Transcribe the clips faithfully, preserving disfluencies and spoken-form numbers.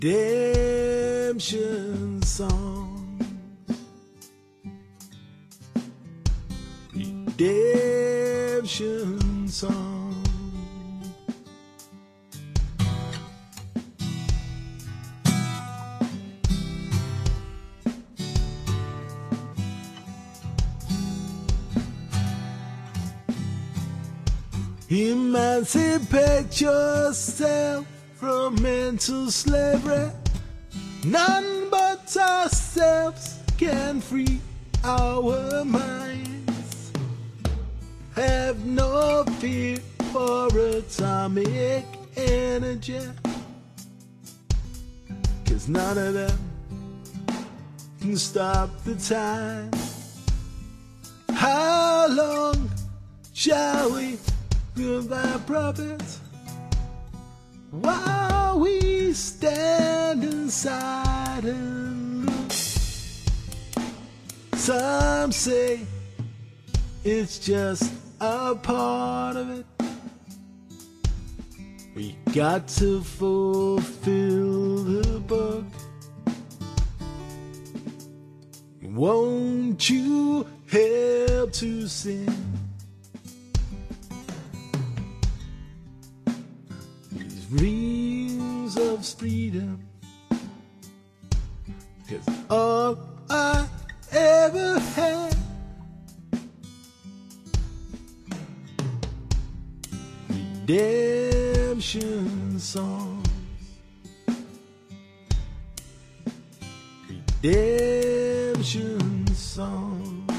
Redemption songs. Redemption songs. Emancipate yourself from mental slavery. None but ourselves can free our minds. Have no fear for atomic energy, 'cause none of them can stop the time. How long shall we goodbye prophets while we stand inside and look? Some say it's just a part of it. We got to fulfill the book. Won't you help to sing dreams of freedom? 'Cause all I ever had redemption songs. Redemption songs.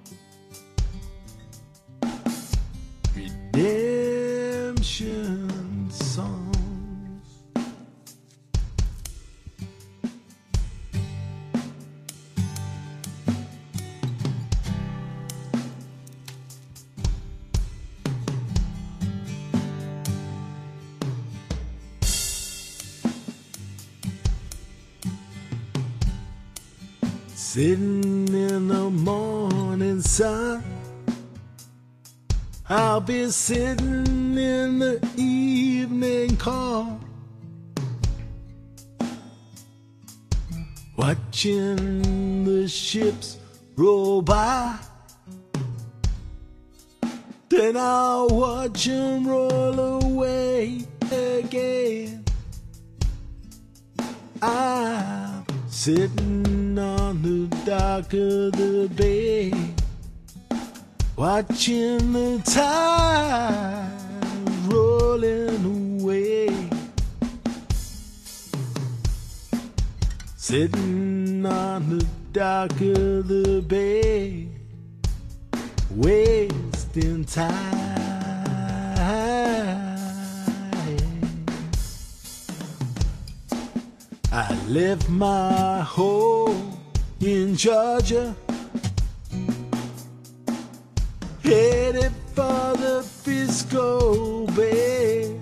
Redemption songs. Sitting in the morning sun, I'll be sitting in the evening car, watching the ships roll by. Then I'll watch them roll away again. I'm sitting on the dock of the bay, watching the tide rolling away. Sitting on the dock of the bay, wasting time. I left my home in Georgia, headed for the Frisco Bay,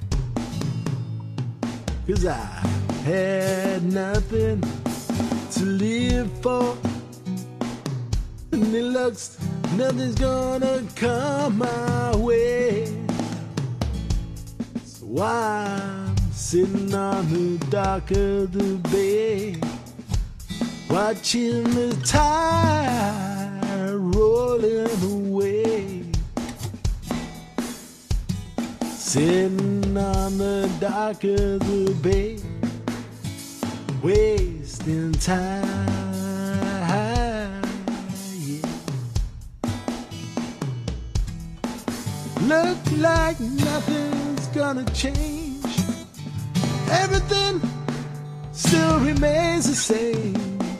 'cause I had nothing to live for, and it looks nothing's gonna come my way. So I'm sitting on the dock of the bay, watching the tide rolling away. Sitting on the dock of the bay, wasting time. Yeah. Look like nothing's gonna change. Everything still remains the same.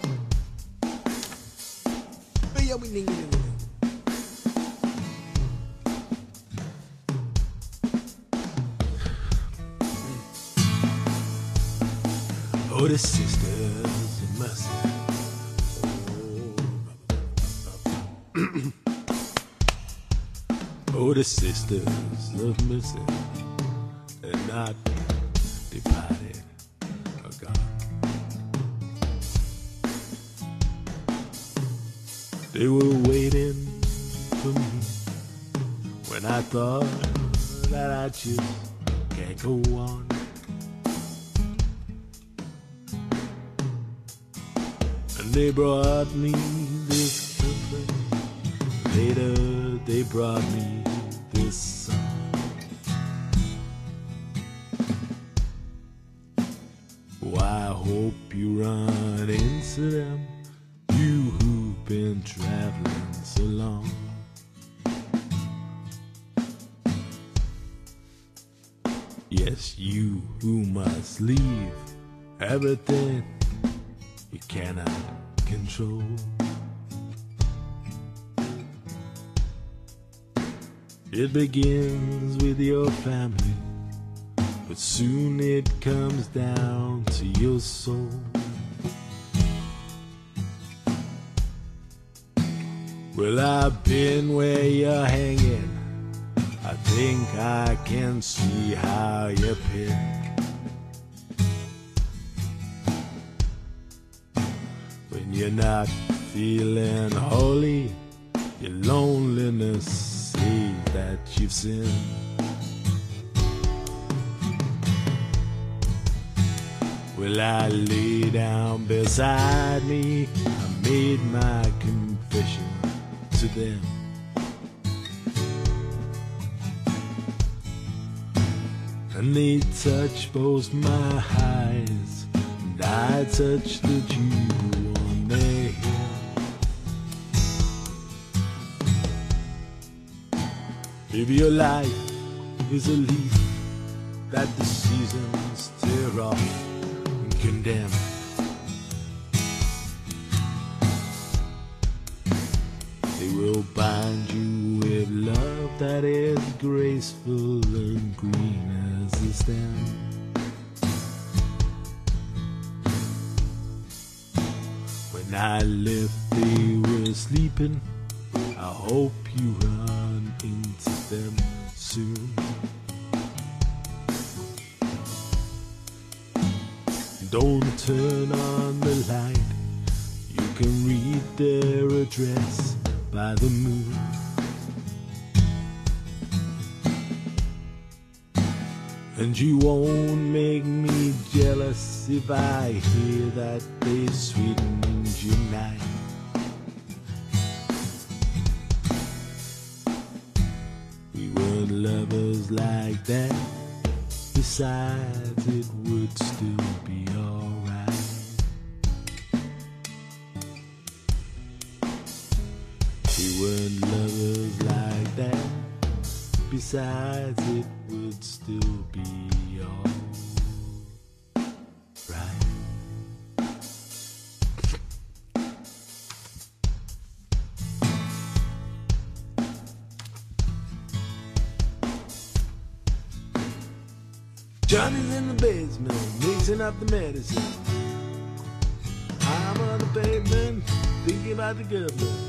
Oh, the sisters of mercy. Oh, the sisters of mercy, and not divided of God. They were waiting for me when I thought that I just can't go on. And they brought me this comfort. Later they brought me this song. Oh, I hope you run into them, you who've been traveling so long. Yes, you who must leave everything you cannot control. It begins with your family, but soon it comes down to your soul. Well, I've been where you're hanging. I think I can see how you pick. When you're not feeling holy, your loneliness says that you've sinned. Well, I lay down beside me, I made my confession to them. And they touched both my eyes, and I touched the dew on their hair. If your life is a leaf that the seasons tear off and condemn, they will bind you with love that is graceful and green as the stem. When I left they were sleeping, I hope you run into them soon. Don't turn on the light, you can read their address by the moon. And you won't make me jealous if I hear that they sweetened your night. We weren't lovers like that, besides it would still be alright. We weren't lovers like that, besides it would still be alright. Johnny's in the basement, mixing up the medicine. I'm on the pavement, thinking about the government.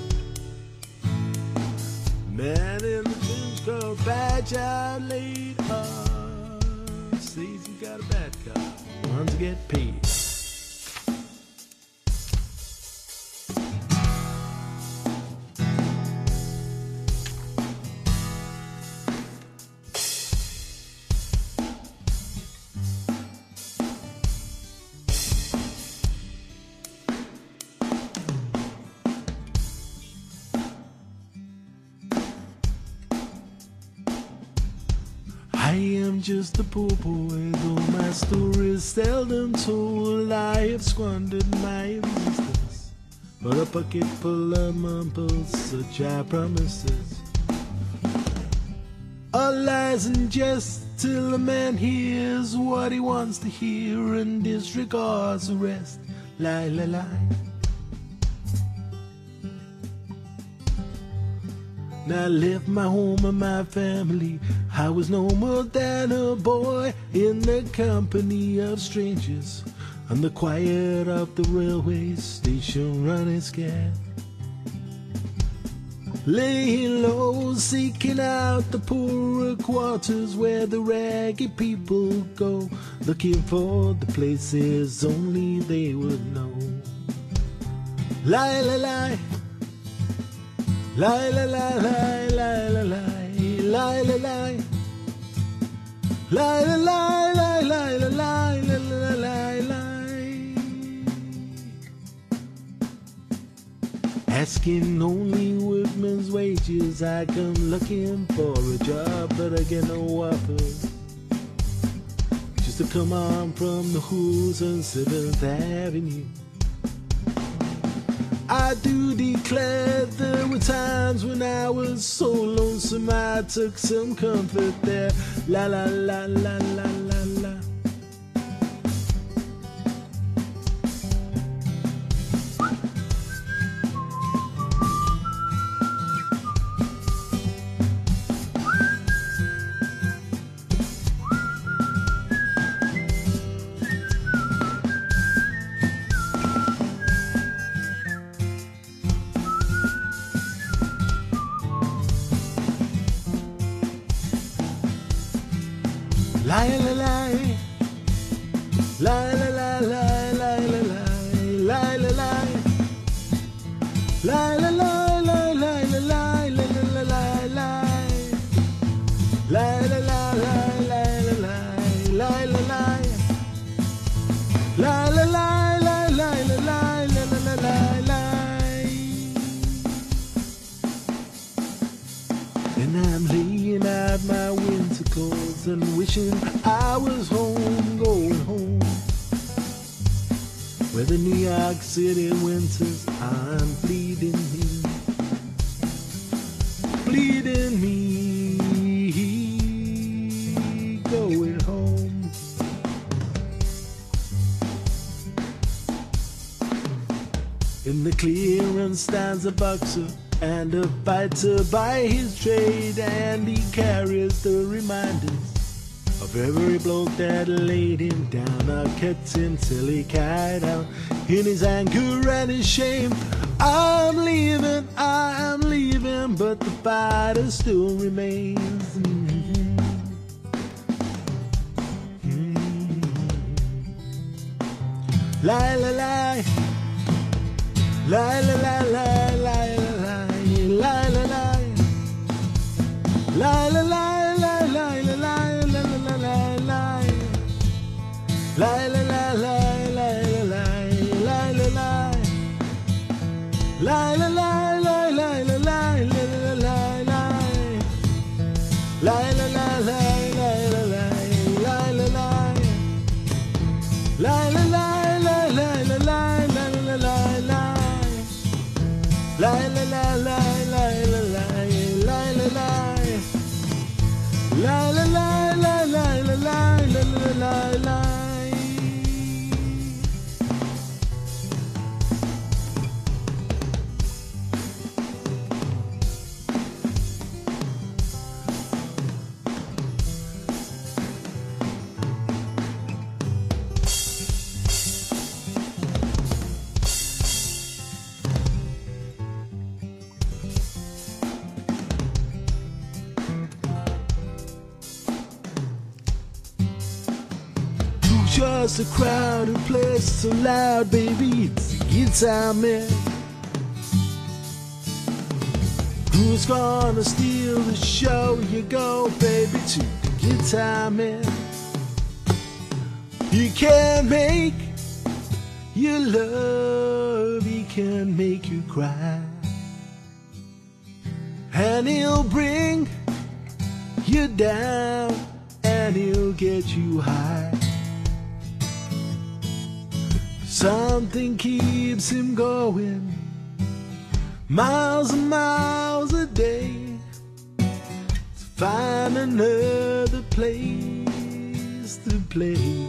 Man in the jeans called badge out laid up, says he got a bad car, wants to get paid. I am just a poor boy, though my story is seldom told. I have squandered my existence for a pocket full of mumbles, such high promises. All lies and jest till a man hears what he wants to hear and disregards the rest. Lie, lie, lie. I left my home and my family. I was no more than a boy in the company of strangers, on the quiet of the railway station, running scared, laying low, seeking out the poorer quarters where the ragged people go, looking for the places only they would know. Lie, lie, lie. Lie, lie, lie, lie, lie, lie, lie, lie, lie, lie, lie, lie, lie, lie, lie, lie, lie, lie, lie, lie. asking only workman's wages. I come looking for a job, but I get no offers. Just to come on from the hoods on seventh Avenue. I do declare there were times when I was so lonesome I took some comfort there. La la la la la la la. La la la, la la la la la la la la la, la la la la la la la la la la la, la la la la la la la la la la, la la la la la la la la. And I'm laying out my winter clothes and wishing I was home, going home, where the New York City winters aren't bleeding me, bleeding me, going home. In the clearance stands a boxer and a fighter by his trade, and he carries the reminders of every bloke that laid him down or kept him till he cried out in his anger and his shame. I'm leaving, I am leaving, but the fighter still remains. Mm-hmm. Mm-hmm. La la la, la la la la la la. La la la, la la la la la la la la la la la, la la la la la la la la la, la la la la la la la la la, la la la la la la la la, la la la la la la la la la la, la la la la. La la la la la la la la la la. Just a crowded place so loud, baby, it's the guitar man. Who's gonna steal the show? You go, baby, to the guitar man. He can make you love, he can make you cry, and he'll bring you down, and he'll get you high. Something keeps him going miles and miles a day to find another place to play.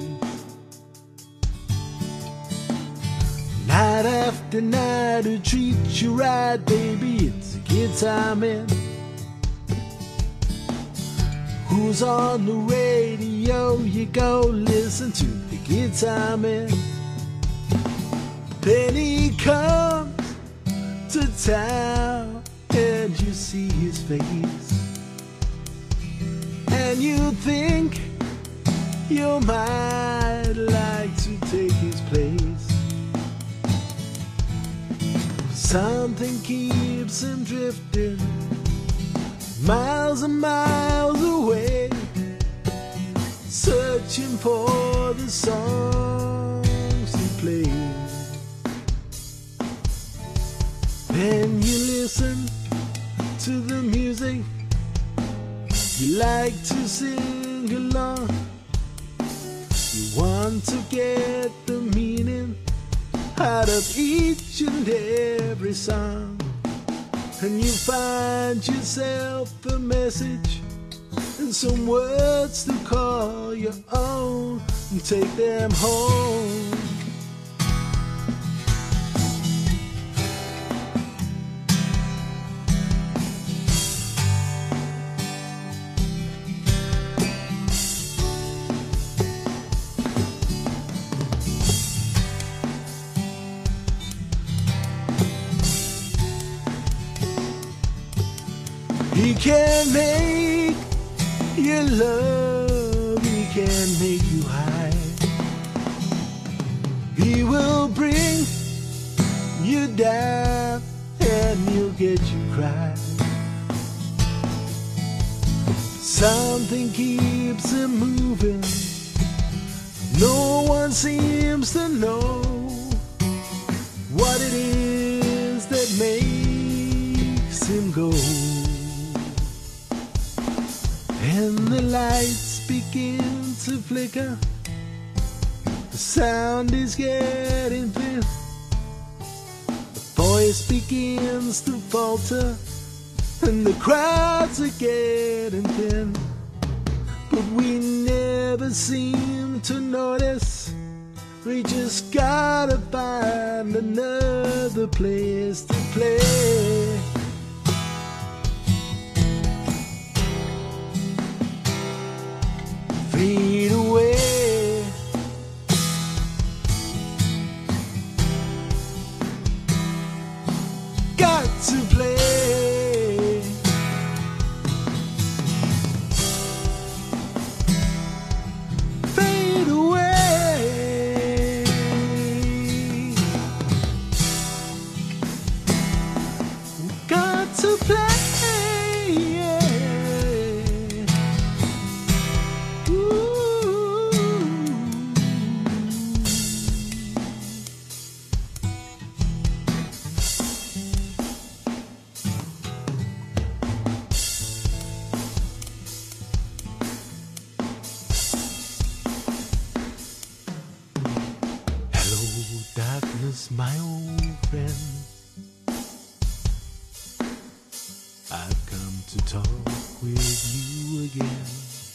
Night after night to treat you right, baby, it's a guitar man. Who's on the radio? You go listen to the guitar man. Then he comes to town and you see his face, and you think you might like to take his place. Something keeps him drifting miles and miles away, searching for the songs to play. Then listen to the music, you like to sing along, you want to get the meaning out of each and every song, and you find yourself a message and some words to call your own and take them home. He can make you love, he can make you high. He will bring you down and he'll get you cry. Something keeps him moving, no one seems to know what it is that makes him go. And the lights begin to flicker, the sound is getting thin, the voice begins to falter, and the crowds are getting thin. But we never seem to notice, we just gotta find another place to play. Fade away, got to play. Fade away, got to play. Darkness, my old friend, I've come to talk with you again,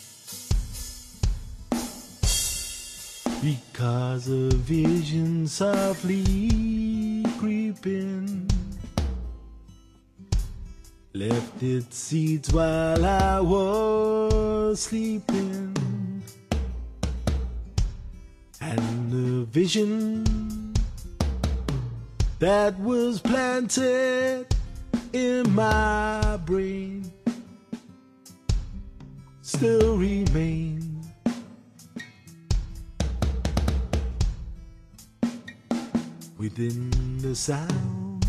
because a vision softly creeping left its seeds while I was sleeping, and the vision that was planted in my brain still remains. Within the sound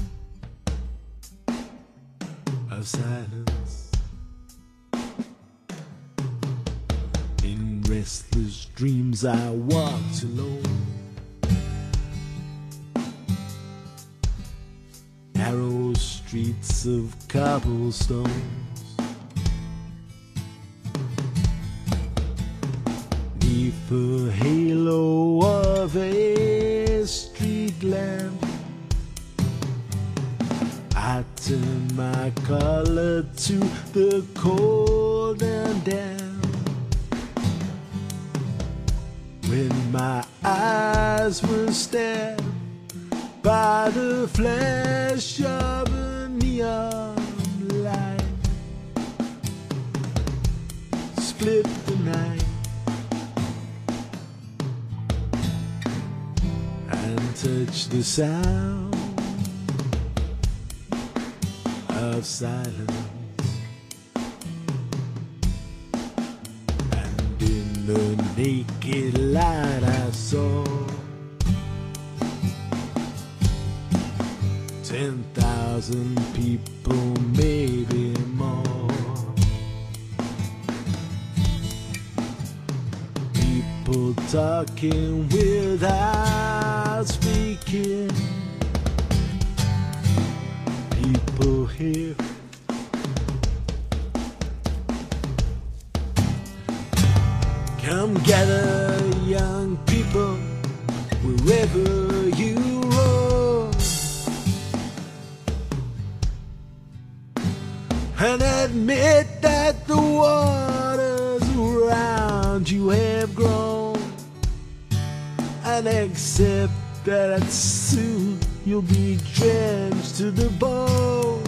of silence, in restless dreams I walked alone. Narrow streets of cobblestones, neath the halo of a street lamp, I turn my collar to the cold and damp. When my eyes were stabbed by the flash of a neon light, split the night and touch the sound of silence. And in the naked light I saw ten thousand people, maybe more. People talking without speaking. People wherever you roam, and admit that the waters around you have grown, and accept that soon you'll be drenched to the bone.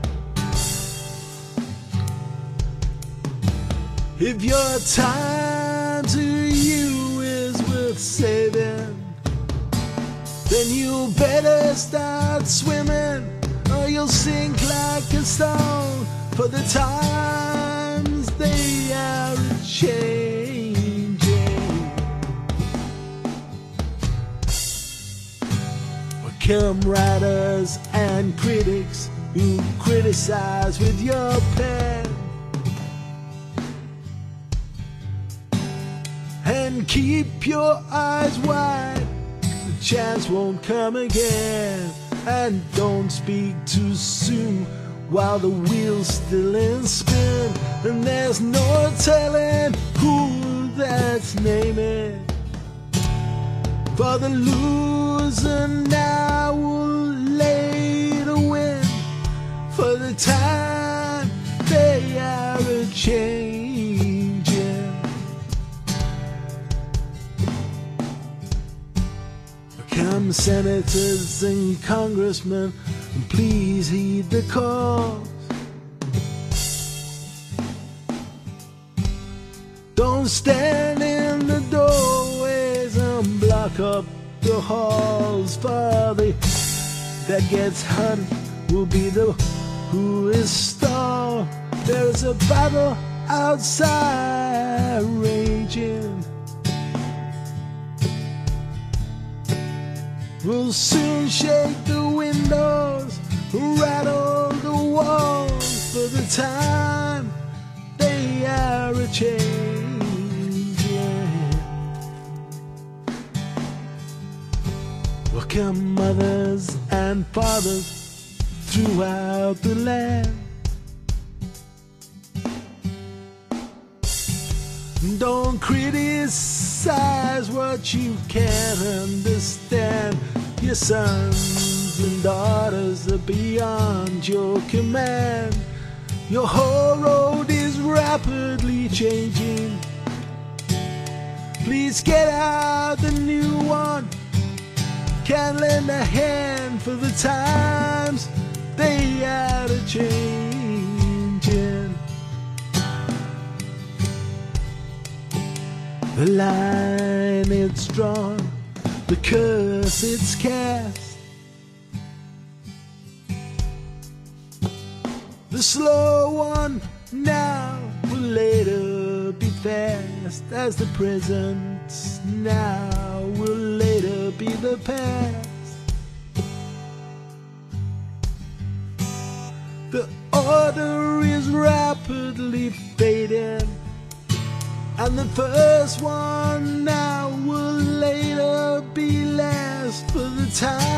If your time to you is worth saving, then you better start swimming, or you'll sink like a stone. For the times they are changing. Come writers and critics who criticize with your pen, and keep your eyes wide, the chance won't come again. And don't speak too soon while the wheel's still in spin, and there's no telling who that's naming. For the loser now will later win, for the time they are a-changing. Come senators and congressmen, please heed the call. Don't stand in the doorways and block up the halls, for the that gets hunted will be the who is stalled. There's a battle outside raging, we'll soon shake the windows, rattle the walls, for the time they are a-changing. Welcome mothers and fathers throughout the land. Don't criticize what you can't understand. Your sons and daughters are beyond your command. Your whole road is rapidly changing. Please get out the new one. Can't lend a hand, for the times they are a-changing. The line it's drawn, the curse it's cast. The slow one now will later be fast, as the present now will later be the past. The order is rapidly fading, and the first one now will later be last, for the time